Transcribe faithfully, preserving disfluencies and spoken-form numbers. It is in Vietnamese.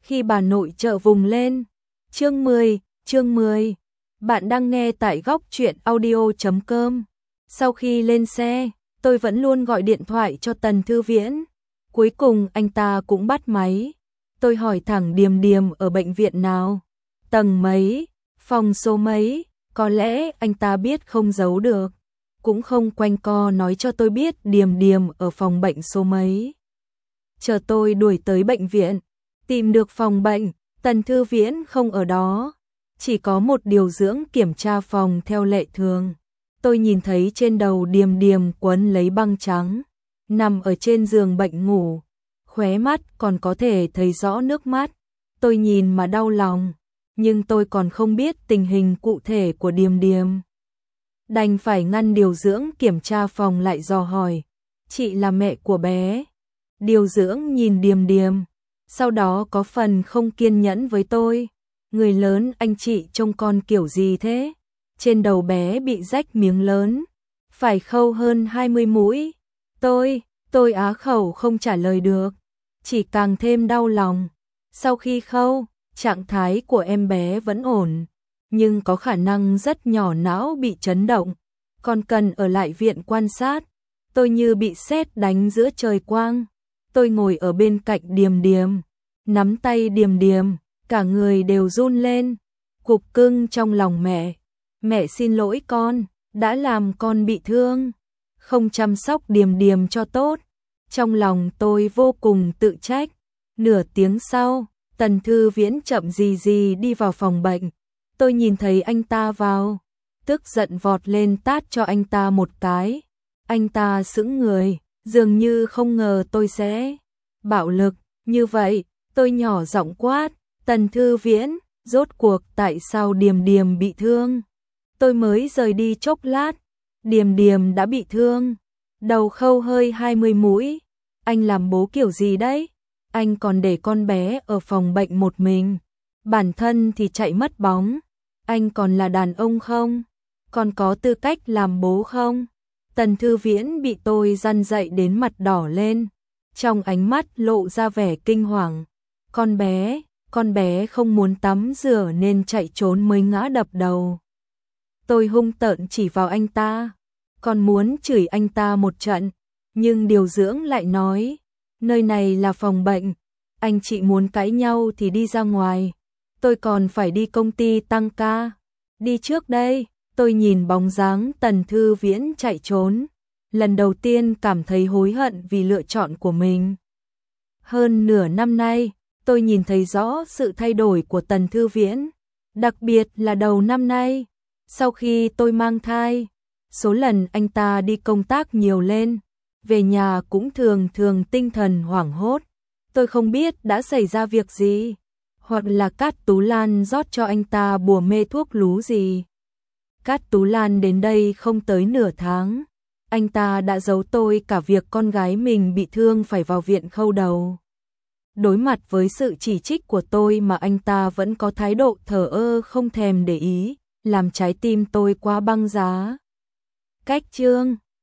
Khi bà nội trợ vùng lên. Chương mười, chương mười. Bạn đang nghe tại góc truyện audio chấm com. Sau khi lên xe, tôi vẫn luôn gọi điện thoại cho Tần Thư Viễn. Cuối cùng anh ta cũng bắt máy. Tôi hỏi thẳng Điềm Điềm ở bệnh viện nào, tầng mấy, phòng số mấy, có lẽ anh ta biết không giấu được. Cũng không quanh co nói cho tôi biết Điềm Điềm ở phòng bệnh số mấy. Chờ tôi đuổi tới bệnh viện, tìm được phòng bệnh, Tần Thư Viễn không ở đó. Chỉ có một điều dưỡng kiểm tra phòng theo lệ thường. Tôi nhìn thấy trên đầu Điềm Điềm quấn lấy băng trắng, nằm ở trên giường bệnh ngủ. Khóe mắt còn có thể thấy rõ nước mắt. Tôi nhìn mà đau lòng, nhưng tôi còn không biết tình hình cụ thể của Điềm Điềm. Đành phải ngăn điều dưỡng kiểm tra phòng lại dò hỏi, chị là mẹ của bé. Điều dưỡng nhìn Điềm Điềm, sau đó có phần không kiên nhẫn với tôi. Người lớn anh chị trông con kiểu gì thế? Trên đầu bé bị rách miếng lớn, phải khâu hơn hai mươi mũi. Tôi, tôi á khẩu không trả lời được, chỉ càng thêm đau lòng. Sau khi khâu, trạng thái của em bé vẫn ổn, nhưng có khả năng rất nhỏ não bị chấn động, còn cần ở lại viện quan sát. Tôi như bị sét đánh giữa trời quang. Tôi ngồi ở bên cạnh Điềm Điềm, nắm tay Điềm Điềm, cả người đều run lên. Cục cưng trong lòng mẹ. Mẹ xin lỗi con, đã làm con bị thương, không chăm sóc Điềm Điềm cho tốt. Trong lòng tôi vô cùng tự trách. Nửa tiếng sau, Tần Thư Viễn chậm gì gì đi vào phòng bệnh. Tôi nhìn thấy anh ta vào, tức giận vọt lên tát cho anh ta một cái. Anh ta sững người, dường như không ngờ tôi sẽ bạo lực như vậy. Tôi nhỏ giọng quát, Tần Thư Viễn, rốt cuộc tại sao Điềm Điềm bị thương? Tôi mới rời đi chốc lát, Điềm Điềm đã bị thương, đầu khâu hơi hai mươi mũi. Anh làm bố kiểu gì đấy? Anh còn để con bé ở phòng bệnh một mình, bản thân thì chạy mất bóng. Anh còn là đàn ông không? Còn có tư cách làm bố không? Tần Thư Viễn bị tôi răn dạy đến mặt đỏ lên, trong ánh mắt lộ ra vẻ kinh hoàng. Con bé, con bé không muốn tắm rửa nên chạy trốn mới ngã đập đầu. Tôi hung tợn chỉ vào anh ta, còn muốn chửi anh ta một trận, nhưng điều dưỡng lại nói, nơi này là phòng bệnh, anh chị muốn cãi nhau thì đi ra ngoài, tôi còn phải đi công ty tăng ca. Đi trước đây. Tôi nhìn bóng dáng Tần Thư Viễn chạy trốn, lần đầu tiên cảm thấy hối hận vì lựa chọn của mình. Hơn nửa năm nay, tôi nhìn thấy rõ sự thay đổi của Tần Thư Viễn, đặc biệt là đầu năm nay, sau khi tôi mang thai, số lần anh ta đi công tác nhiều lên, về nhà cũng thường thường tinh thần hoảng hốt. Tôi không biết đã xảy ra việc gì, hoặc là Cát Tú Lan rót cho anh ta bùa mê thuốc lú gì. Cát Tú Lan đến đây không tới nửa tháng, anh ta đã giấu tôi cả việc con gái mình bị thương phải vào viện khâu đầu. Đối mặt với sự chỉ trích của tôi mà anh ta vẫn có thái độ thờ ơ không thèm để ý, làm trái tim tôi quá băng giá. Cách chương